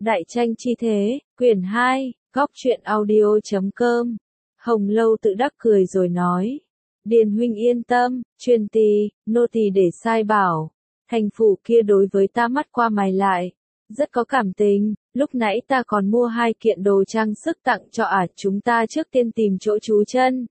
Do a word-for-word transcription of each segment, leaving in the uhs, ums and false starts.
Đại tranh chi thế, quyển hai, góc truyện audio chấm com. Hồng Lâu tự đắc cười rồi nói. Điền huynh yên tâm, truyền tỳ, nô tỳ để sai bảo. Thành phủ kia đối với ta mắt qua mày lại. Rất có cảm tình, lúc nãy ta còn mua hai kiện đồ trang sức tặng cho ả, chúng ta trước tiên tìm chỗ trú chân.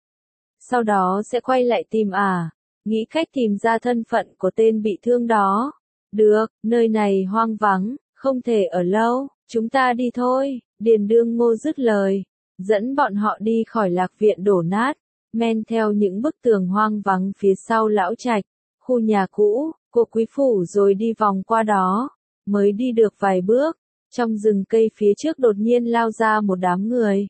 Sau đó sẽ quay lại tìm ả, nghĩ cách tìm ra thân phận của tên bị thương đó. Được, nơi này hoang vắng, không thể ở lâu, chúng ta đi thôi. Điền Đương Ngô dứt lời, dẫn bọn họ đi khỏi lạc viện đổ nát, men theo những bức tường hoang vắng phía sau lão trạch, khu nhà cũ của quý phủ, rồi đi vòng qua đó. Mới đi được vài bước, trong rừng cây phía trước đột nhiên lao ra một đám người.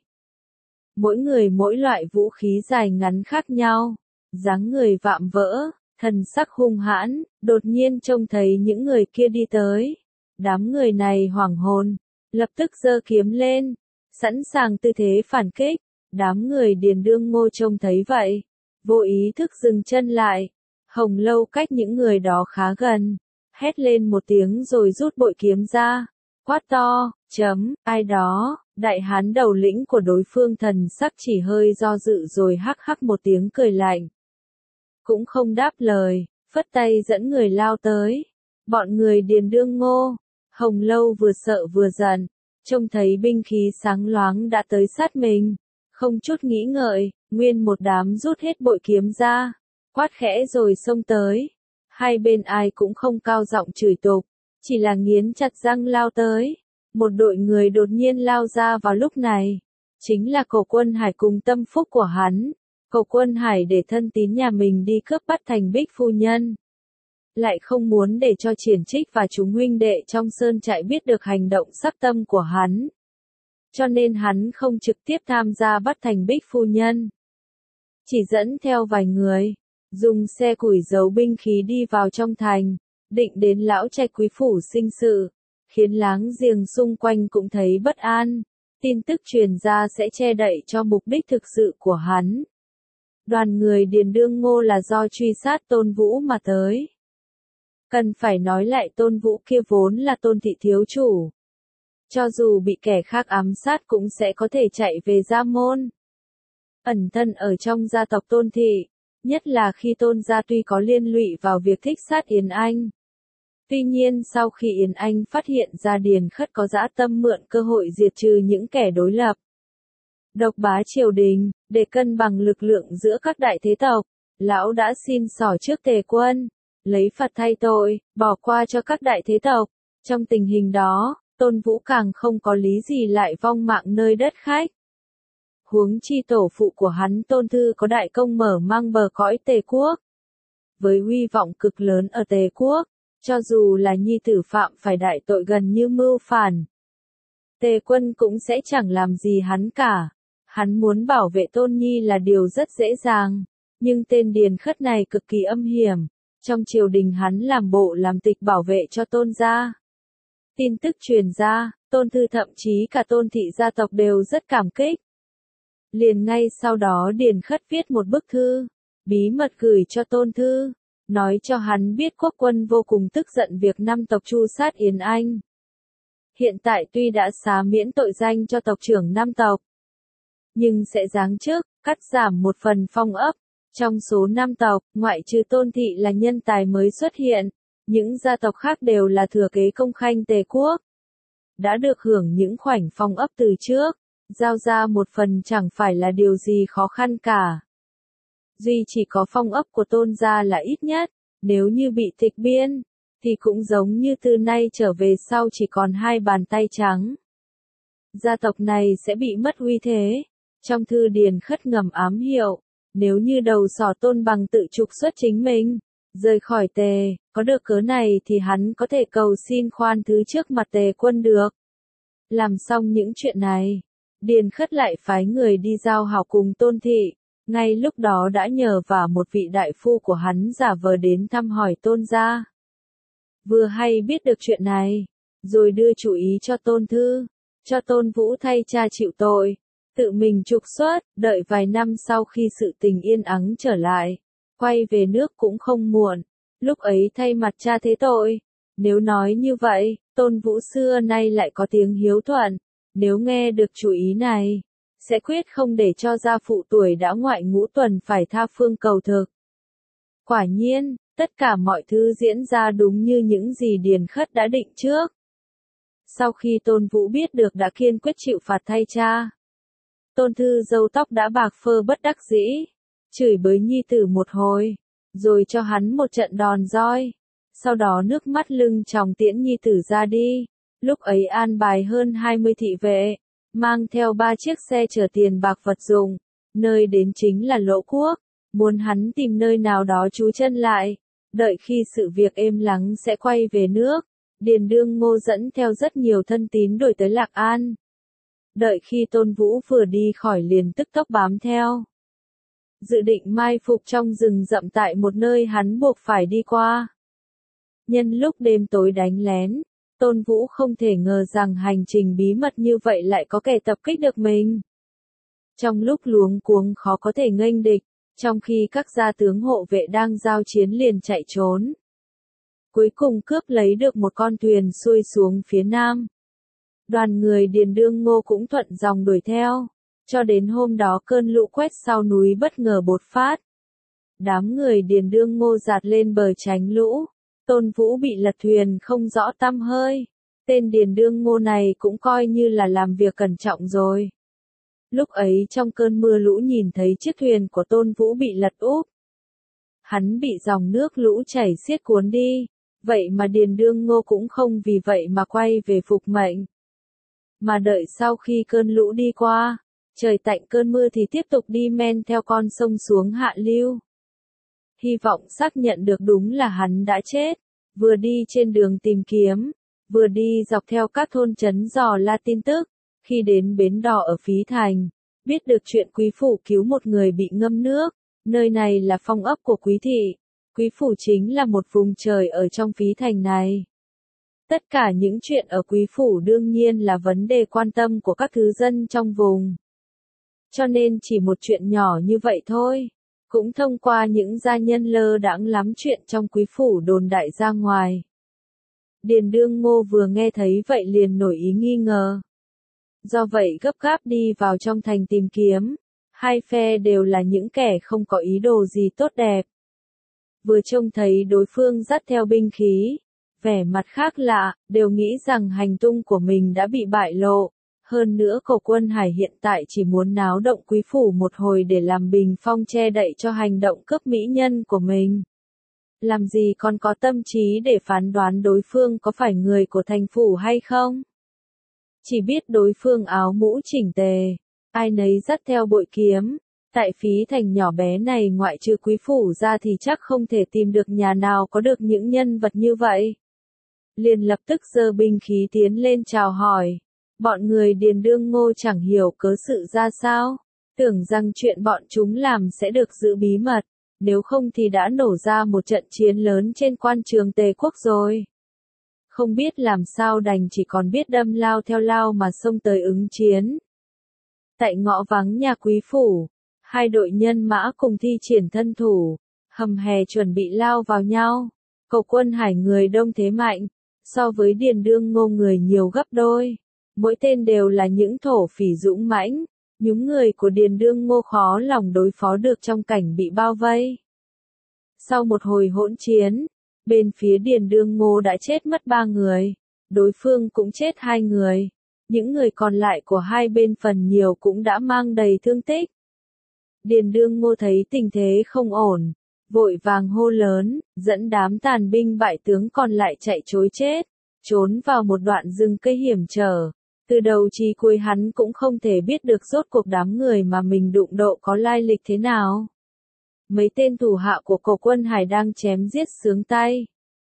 Mỗi người mỗi loại vũ khí dài ngắn khác nhau, dáng người vạm vỡ, thần sắc hung hãn, đột nhiên trông thấy những người kia đi tới. Đám người này hoảng hồn, lập tức giơ kiếm lên, sẵn sàng tư thế phản kích. Đám người Điền Đương Ngô trông thấy vậy, vô ý thức dừng chân lại. Hồng Lâu cách những người đó khá gần, hét lên một tiếng rồi rút bội kiếm ra, quát to, chấm, ai đó. Đại hán đầu lĩnh của đối phương thần sắc chỉ hơi do dự rồi hắc hắc một tiếng cười lạnh. Cũng không đáp lời, phất tay dẫn người lao tới. Bọn người Điền Đương Ngô, Hồng Lâu vừa sợ vừa giận, trông thấy binh khí sáng loáng đã tới sát mình. Không chút nghĩ ngợi, nguyên một đám rút hết bội kiếm ra, quát khẽ rồi xông tới. Hai bên ai cũng không cao giọng chửi tục, chỉ là nghiến chặt răng lao tới. Một đội người đột nhiên lao ra vào lúc này, chính là Cổ Quân Hải cùng tâm phúc của hắn. Cổ Quân Hải để thân tín nhà mình đi cướp bắt Thành Bích phu nhân, lại không muốn để cho Triển Trích và chúng huynh đệ trong sơn trại biết được hành động sắc tâm của hắn. Cho nên hắn không trực tiếp tham gia bắt Thành Bích phu nhân, chỉ dẫn theo vài người, dùng xe củi giấu binh khí đi vào trong thành, định đến lão trạch quý phủ sinh sự, khiến láng giềng xung quanh cũng thấy bất an. Tin tức truyền ra sẽ che đậy cho mục đích thực sự của hắn. Đoàn người Điền Đương Ngô là do truy sát Tôn Vũ mà tới. Cần phải nói lại Tôn Vũ kia vốn là Tôn thị thiếu chủ. Cho dù bị kẻ khác ám sát cũng sẽ có thể chạy về gia môn. Ẩn thân ở trong gia tộc Tôn thị, nhất là khi Tôn gia tuy có liên lụy vào việc thích sát Yến Anh. Tuy nhiên sau khi Yến Anh phát hiện ra Điền Khất có dã tâm mượn cơ hội diệt trừ những kẻ đối lập, độc bá triều đình, để cân bằng lực lượng giữa các đại thế tộc, lão đã xin xỏ trước Tề Quân, lấy phạt thay tội, bỏ qua cho các đại thế tộc. Trong tình hình đó, Tôn Vũ càng không có lý gì lại vong mạng nơi đất khách. Huống chi tổ phụ của hắn Tôn Thư có đại công mở mang bờ cõi Tề quốc, với huy vọng cực lớn ở Tề quốc, cho dù là nhi tử phạm phải đại tội gần như mưu phản, Tề Quân cũng sẽ chẳng làm gì hắn cả. Hắn muốn bảo vệ Tôn Nhi là điều rất dễ dàng, nhưng tên Điền Khất này cực kỳ âm hiểm. Trong triều đình hắn làm bộ làm tịch bảo vệ cho Tôn gia. Tin tức truyền ra, Tôn Thư thậm chí cả Tôn thị gia tộc đều rất cảm kích. Liền ngay sau đó Điền Khất viết một bức thư, bí mật gửi cho Tôn Thư, nói cho hắn biết quốc quân vô cùng tức giận việc năm tộc tru sát Yến Anh. Hiện tại tuy đã xá miễn tội danh cho tộc trưởng năm tộc, nhưng sẽ giáng chức, cắt giảm một phần phong ấp. Trong số năm tộc, ngoại trừ Tôn thị là nhân tài mới xuất hiện, những gia tộc khác đều là thừa kế công khanh Tề quốc. Đã được hưởng những khoảnh phong ấp từ trước, giao ra một phần chẳng phải là điều gì khó khăn cả. Duy chỉ có phong ấp của Tôn gia là ít nhất, nếu như bị tịch biên, thì cũng giống như từ nay trở về sau chỉ còn hai bàn tay trắng. Gia tộc này sẽ bị mất uy thế. Trong thư Điền Khất ngầm ám hiệu, nếu như đầu sỏ Tôn Bằng tự trục xuất chính mình, rời khỏi Tề, có được cớ này thì hắn có thể cầu xin khoan thứ trước mặt Tề Quân được. Làm xong những chuyện này, Điền Khất lại phái người đi giao hảo cùng Tôn thị, ngay lúc đó đã nhờ vả một vị đại phu của hắn giả vờ đến thăm hỏi Tôn gia. Vừa hay biết được chuyện này, rồi đưa chủ ý cho Tôn Thư, cho Tôn Vũ thay cha chịu tội, tự mình trục xuất, đợi vài năm sau khi sự tình yên ắng trở lại, quay về nước cũng không muộn, lúc ấy thay mặt cha thế tội. Nếu nói như vậy, Tôn Vũ xưa nay lại có tiếng hiếu thuận, nếu nghe được chủ ý này, sẽ quyết không để cho gia phụ tuổi đã ngoại ngũ tuần phải tha phương cầu thực. Quả nhiên, tất cả mọi thứ diễn ra đúng như những gì Điền Khất đã định trước. Sau khi Tôn Vũ biết được đã kiên quyết chịu phạt thay cha, Tôn Thư râu tóc đã bạc phơ bất đắc dĩ, chửi bới nhi tử một hồi, rồi cho hắn một trận đòn roi, sau đó nước mắt lưng tròng tiễn nhi tử ra đi. Lúc ấy an bài hơn hai mươi thị vệ, mang theo ba chiếc xe chở tiền bạc vật dụng, nơi đến chính là Lỗ Quốc, muốn hắn tìm nơi nào đó trú chân lại, đợi khi sự việc êm lắng sẽ quay về nước. Điền Đương Ngô dẫn theo rất nhiều thân tín đuổi tới Lạc An. Đợi khi Tôn Vũ vừa đi khỏi liền tức tốc bám theo, dự định mai phục trong rừng rậm tại một nơi hắn buộc phải đi qua. Nhân lúc đêm tối đánh lén, Tôn Vũ không thể ngờ rằng hành trình bí mật như vậy lại có kẻ tập kích được mình. Trong lúc luống cuống khó có thể nghênh địch, trong khi các gia tướng hộ vệ đang giao chiến liền chạy trốn. Cuối cùng cướp lấy được một con thuyền xuôi xuống phía nam. Đoàn người Điền Đương Ngô cũng thuận dòng đuổi theo, cho đến hôm đó cơn lũ quét sau núi bất ngờ bột phát. Đám người Điền Đương Ngô dạt lên bờ tránh lũ, Tôn Vũ bị lật thuyền không rõ tăm hơi. Tên Điền Đương Ngô này cũng coi như là làm việc cẩn trọng rồi. Lúc ấy trong cơn mưa lũ nhìn thấy chiếc thuyền của Tôn Vũ bị lật úp. Hắn bị dòng nước lũ chảy xiết cuốn đi, vậy mà Điền Đương Ngô cũng không vì vậy mà quay về phục mệnh. Mà đợi sau khi cơn lũ đi qua, trời tạnh cơn mưa thì tiếp tục đi men theo con sông xuống hạ lưu. Hy vọng xác nhận được đúng là hắn đã chết, vừa đi trên đường tìm kiếm, vừa đi dọc theo các thôn trấn dò la tin tức. Khi đến bến đò ở Phí Thành, biết được chuyện quý phủ cứu một người bị ngâm nước, nơi này là phong ấp của quý thị. Quý phủ chính là một vùng trời ở trong Phí Thành này. Tất cả những chuyện ở quý phủ đương nhiên là vấn đề quan tâm của các thứ dân trong vùng. Cho nên chỉ một chuyện nhỏ như vậy thôi, cũng thông qua những gia nhân lơ đãng lắm chuyện trong quý phủ đồn đại ra ngoài. Điền Đương Ngô vừa nghe thấy vậy liền nổi ý nghi ngờ. Do vậy gấp gáp đi vào trong thành tìm kiếm, hai phe đều là những kẻ không có ý đồ gì tốt đẹp. Vừa trông thấy đối phương dắt theo binh khí, vẻ mặt khác lạ, đều nghĩ rằng hành tung của mình đã bị bại lộ. Hơn nữa Cầu Quân Hải hiện tại chỉ muốn náo động quý phủ một hồi để làm bình phong che đậy cho hành động cướp mỹ nhân của mình. Làm gì còn có tâm trí để phán đoán đối phương có phải người của thành phủ hay không? Chỉ biết đối phương áo mũ chỉnh tề, ai nấy dắt theo bội kiếm. Tại Phí Thành nhỏ bé này ngoại trừ quý phủ ra thì chắc không thể tìm được nhà nào có được những nhân vật như vậy. Liền lập tức giơ binh khí tiến lên chào hỏi. Bọn người Điền Đương Ngô chẳng hiểu cớ sự ra sao, tưởng rằng chuyện bọn chúng làm sẽ được giữ bí mật, nếu không thì đã nổ ra một trận chiến lớn trên quan trường Tề Quốc rồi. Không biết làm sao đành chỉ còn biết đâm lao theo lao mà xông tới ứng chiến. Tại ngõ vắng nhà quý phủ, hai đội nhân mã cùng thi triển thân thủ, hầm hè chuẩn bị lao vào nhau. Cầu Quân Hải người đông thế mạnh, so với Điền Đương Ngô người nhiều gấp đôi. Mỗi tên đều là những thổ phỉ dũng mãnh, những người của Điền Đương Ngô khó lòng đối phó được trong cảnh bị bao vây. Sau một hồi hỗn chiến, bên phía Điền Đương Ngô đã chết mất ba người, đối phương cũng chết hai người. Những người còn lại của hai bên phần nhiều cũng đã mang đầy thương tích. Điền Đương Ngô thấy tình thế không ổn, vội vàng hô lớn, dẫn đám tàn binh bại tướng còn lại chạy trối chết, trốn vào một đoạn rừng cây hiểm trở. Từ đầu chí cuối hắn cũng không thể biết được rốt cuộc đám người mà mình đụng độ có lai lịch thế nào. Mấy tên thủ hạ của Cầu Quân Hải đang chém giết sướng tay.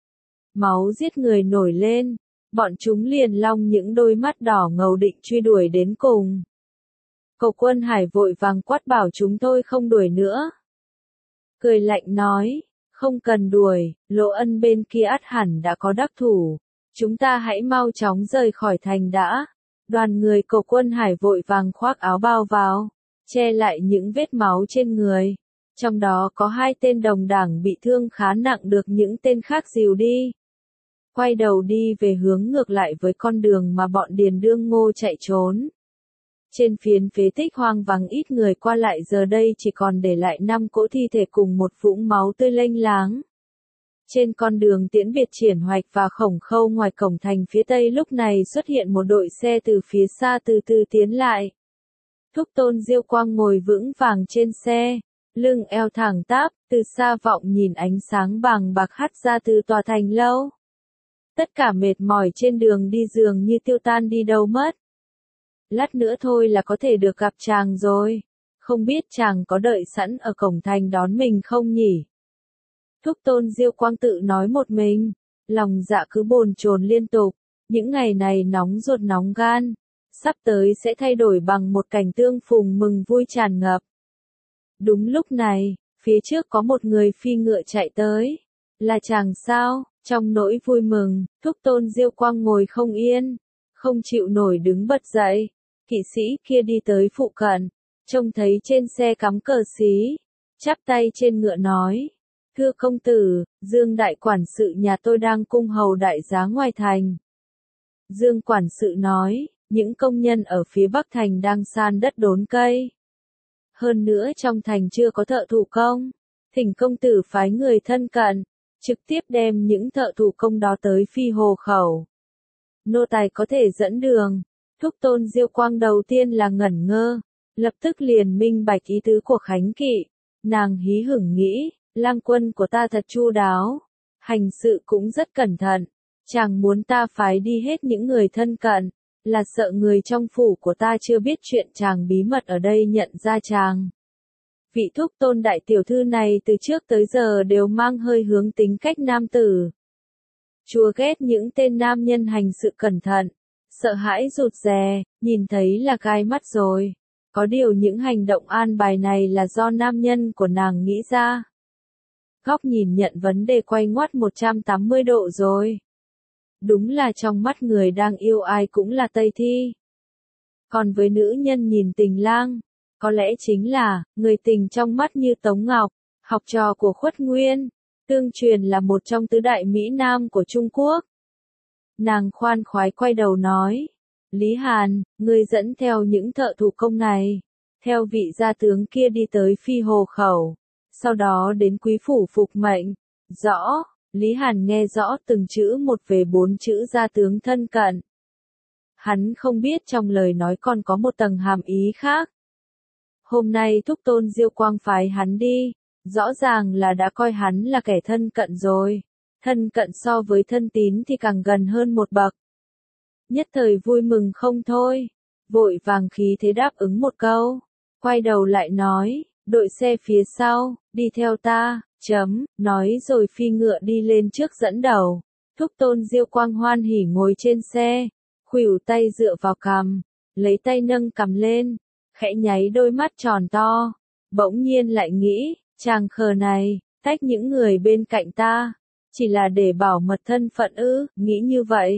Máu giết người nổi lên, bọn chúng liền long những đôi mắt đỏ ngầu định truy đuổi đến cùng. Cầu Quân Hải vội vàng quát bảo chúng tôi không đuổi nữa. Cười lạnh nói, không cần đuổi, Lỗ Ân bên kia ắt hẳn đã có đắc thủ. Chúng ta hãy mau chóng rời khỏi thành đã. Đoàn người Cầu Quân Hải vội vàng khoác áo bao vào, che lại những vết máu trên người. Trong đó có hai tên đồng đảng bị thương khá nặng được những tên khác dìu đi. quay đầu đi về hướng ngược lại với con đường mà bọn Điền Đương Ngô chạy trốn. Trên phiến phế tích hoang vắng ít người qua lại giờ đây chỉ còn để lại năm cỗ thi thể cùng một vũng máu tươi lênh láng. Trên con đường tiễn biệt Triển Hoạch và Khổng Khâu ngoài cổng thành phía tây lúc này xuất hiện một đội xe từ phía xa từ từ tiến lại. Thúc Tôn Diêu Quang ngồi vững vàng trên xe, lưng eo thẳng tắp, từ xa vọng nhìn ánh sáng bàng bạc hắt ra từ tòa thành lâu. Tất cả mệt mỏi trên đường đi dường như tiêu tan đi đâu mất. Lát nữa thôi là có thể được gặp chàng rồi. Không biết chàng có đợi sẵn ở cổng thành đón mình không nhỉ? Thúc Tôn Diêu Quang tự nói một mình, lòng dạ cứ bồn chồn liên tục, những ngày này nóng ruột nóng gan, sắp tới sẽ thay đổi bằng một cảnh tương phùng mừng vui tràn ngập. Đúng lúc này, phía trước có một người phi ngựa chạy tới. Là chàng sao? Trong nỗi vui mừng, Thúc Tôn Diêu Quang ngồi không yên, không chịu nổi đứng bật dậy. Kỵ sĩ kia đi tới phụ cận, trông thấy trên xe cắm cờ xí, chắp tay trên ngựa nói: "Thưa công tử, Dương đại quản sự nhà tôi đang cung hầu đại giá ngoài thành." Dương quản sự nói: "Những công nhân ở phía bắc thành đang san đất đốn cây. Hơn nữa trong thành chưa có thợ thủ công, thỉnh công tử phái người thân cận, trực tiếp đem những thợ thủ công đó tới phi hồ khẩu. Nô tài có thể dẫn đường." Thúc Tôn Diêu Quang đầu tiên là ngẩn ngơ, lập tức liền minh bạch ý tứ của Khánh Kỵ. Nàng hí hửng nghĩ, lang quân của ta thật chu đáo, hành sự cũng rất cẩn thận, chàng muốn ta phái đi hết những người thân cận, là sợ người trong phủ của ta chưa biết chuyện chàng bí mật ở đây nhận ra chàng. Vị Thúc Tôn đại tiểu thư này từ trước tới giờ đều mang hơi hướng tính cách nam tử. Chúa ghét những tên nam nhân hành sự cẩn thận, sợ hãi rụt rè, nhìn thấy là gai mắt rồi. Có điều những hành động an bài này là do nam nhân của nàng nghĩ ra. Góc nhìn nhận vấn đề quay ngoắt một trăm tám mươi độ rồi. Đúng là trong mắt người đang yêu ai cũng là Tây Thi. Còn với nữ nhân nhìn tình lang, có lẽ chính là, người tình trong mắt như Tống Ngọc, học trò của Khuất Nguyên, tương truyền là một trong tứ đại Mỹ Nam của Trung Quốc. Nàng khoan khoái quay đầu nói: "Lý Hàn, ngươi dẫn theo những thợ thủ công này, theo vị gia tướng kia đi tới phi hồ khẩu, sau đó đến quý phủ phục mệnh." Rõ. Lý Hàn nghe rõ từng chữ một về bốn chữ gia tướng thân cận. Hắn không biết trong lời nói còn có một tầng hàm ý khác. Hôm nay Thúc Tôn Diêu Quang phái hắn đi, rõ ràng là đã coi hắn là kẻ thân cận rồi. Thân cận so với thân tín thì càng gần hơn một bậc. Nhất thời vui mừng không thôi, vội vàng khí thế đáp ứng một câu, quay đầu lại nói: "Đội xe phía sau, đi theo ta." Chấm, nói rồi phi ngựa đi lên trước dẫn đầu. Thúc Tôn Diêu Quang hoan hỉ ngồi trên xe, khuỷu tay dựa vào cằm, lấy tay nâng cằm lên, khẽ nháy đôi mắt tròn to, bỗng nhiên lại nghĩ, chàng khờ này, tách những người bên cạnh ta, chỉ là để bảo mật thân phận ư? Nghĩ như vậy.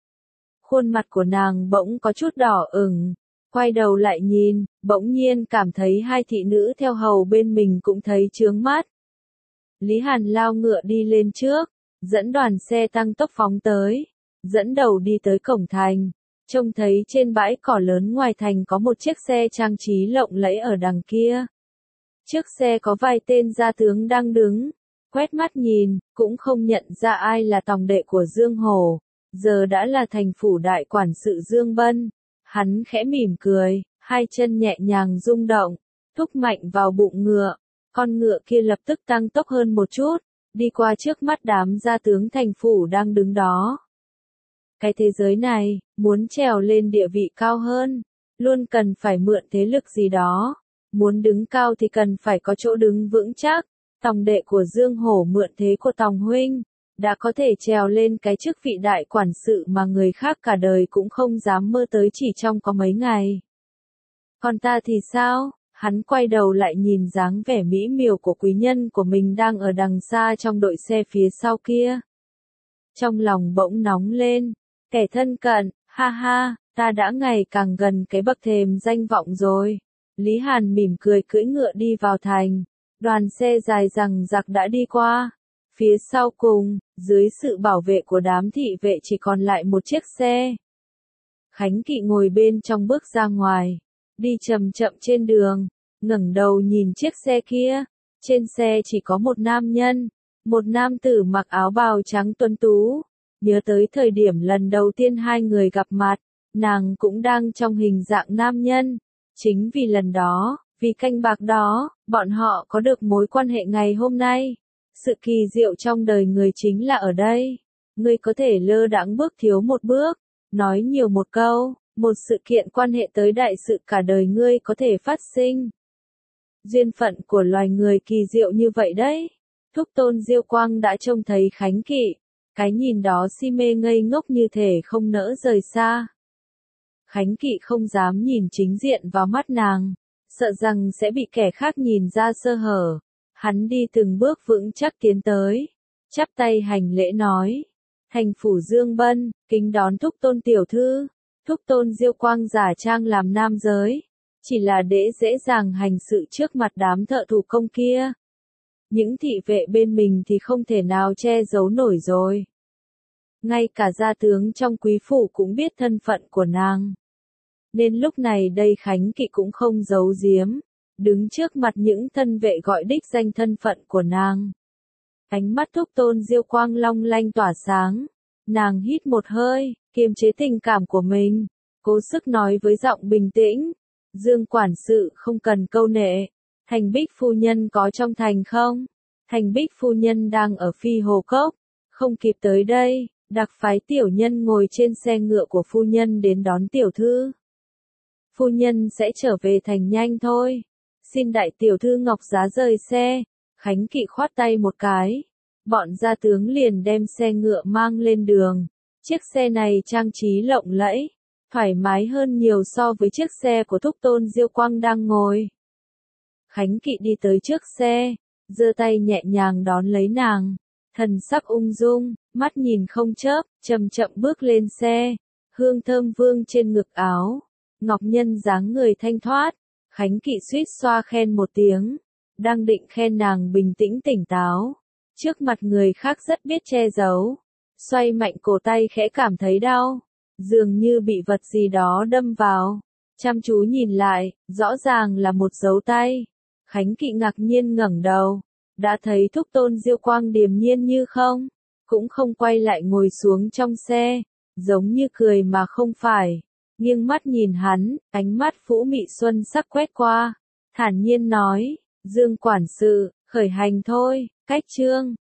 Khuôn mặt của nàng bỗng có chút đỏ ửng, quay đầu lại nhìn, bỗng nhiên cảm thấy hai thị nữ theo hầu bên mình cũng thấy chướng mắt. Lý Hàn lao ngựa đi lên trước, dẫn đoàn xe tăng tốc phóng tới, dẫn đầu đi tới cổng thành, trông thấy trên bãi cỏ lớn ngoài thành có một chiếc xe trang trí lộng lẫy ở đằng kia. Trước xe có vài tên gia tướng đang đứng, quét mắt nhìn, cũng không nhận ra ai là tòng đệ của Dương Hổ, giờ đã là thành phủ đại quản sự Dương Bân. Hắn khẽ mỉm cười, hai chân nhẹ nhàng rung động, thúc mạnh vào bụng ngựa. Con ngựa kia lập tức tăng tốc hơn một chút, đi qua trước mắt đám gia tướng thành phủ đang đứng đó. Cái thế giới này, muốn trèo lên địa vị cao hơn, luôn cần phải mượn thế lực gì đó. Muốn đứng cao thì cần phải có chỗ đứng vững chắc. Tòng đệ của Dương Hổ mượn thế của Tòng huynh, đã có thể trèo lên cái chức vị đại quản sự mà người khác cả đời cũng không dám mơ tới chỉ trong có mấy ngày. Còn ta thì sao? Hắn quay đầu lại nhìn dáng vẻ mỹ miều của quý nhân của mình đang ở đằng xa trong đội xe phía sau kia. Trong lòng bỗng nóng lên, kẻ thân cận, ha ha, ta đã ngày càng gần cái bậc thềm danh vọng rồi. Lý Hàn mỉm cười cưỡi ngựa đi vào thành, đoàn xe dài rằng giặc đã đi qua. Phía sau cùng, dưới sự bảo vệ của đám thị vệ chỉ còn lại một chiếc xe. Khánh Kỵ ngồi bên trong bước ra ngoài, đi chậm chậm trên đường, ngẩng đầu nhìn chiếc xe kia. Trên xe chỉ có một nam nhân, một nam tử mặc áo bào trắng tuấn tú. Nhớ tới thời điểm lần đầu tiên hai người gặp mặt, nàng cũng đang trong hình dạng nam nhân. Chính vì lần đó, vì canh bạc đó, bọn họ có được mối quan hệ ngày hôm nay. Sự kỳ diệu trong đời người chính là ở đây. Ngươi có thể lơ đãng bước thiếu một bước, nói nhiều một câu, một sự kiện quan hệ tới đại sự cả đời ngươi có thể phát sinh. Duyên phận của loài người kỳ diệu như vậy đấy. Thúc Tôn Diêu Quang đã trông thấy Khánh Kỵ, cái nhìn đó si mê ngây ngốc như thể không nỡ rời xa. Khánh Kỵ không dám nhìn chính diện vào mắt nàng, sợ rằng sẽ bị kẻ khác nhìn ra sơ hở. Hắn đi từng bước vững chắc tiến tới, chắp tay hành lễ nói: Thành phủ Dương Bân, kính đón Thúc Tôn tiểu thư. Thúc Tôn Diêu Quang giả trang làm nam giới, chỉ là để dễ dàng hành sự trước mặt đám thợ thủ công kia. Những thị vệ bên mình thì không thể nào che giấu nổi rồi. Ngay cả gia tướng trong quý phủ cũng biết thân phận của nàng. Nên lúc này đây Khánh Kỵ cũng không giấu giếm, đứng trước mặt những thân vệ gọi đích danh thân phận của nàng. Ánh mắt Thúc Tôn Diêu Quang long lanh tỏa sáng, nàng hít một hơi, kiềm chế tình cảm của mình, cố sức nói với giọng bình tĩnh: Dương quản sự không cần câu nệ, Thành Bích phu nhân có trong thành không? Thành Bích phu nhân đang ở Phi Hồ Cốc, không kịp tới đây, đặc phái tiểu nhân ngồi trên xe ngựa của phu nhân đến đón tiểu thư. Phu nhân sẽ trở về thành nhanh thôi. Xin đại tiểu thư Ngọc Giá rời xe. Khánh Kỵ khoát tay một cái. Bọn gia tướng liền đem xe ngựa mang lên đường. Chiếc xe này trang trí lộng lẫy, thoải mái hơn nhiều so với chiếc xe của Thúc Tôn Diêu Quang đang ngồi. Khánh Kỵ đi tới trước xe, giơ tay nhẹ nhàng đón lấy nàng, thần sắc ung dung, mắt nhìn không chớp, chậm chậm bước lên xe, hương thơm vương trên ngực áo, ngọc nhân dáng người thanh thoát. Khánh Kỵ suýt xoa khen một tiếng, đang định khen nàng bình tĩnh tỉnh táo, trước mặt người khác rất biết che giấu, xoay mạnh cổ tay khẽ cảm thấy đau, dường như bị vật gì đó đâm vào, chăm chú nhìn lại, rõ ràng là một dấu tay. Khánh Kỵ ngạc nhiên ngẩng đầu, đã thấy Thúc Tôn Diêu Quang điềm nhiên như không, cũng không quay lại ngồi xuống trong xe, giống như cười mà không phải, nghiêng mắt nhìn hắn, ánh mắt phũ mị xuân sắc quét qua, thản nhiên nói: Dương quản sự, khởi hành thôi. Cách chương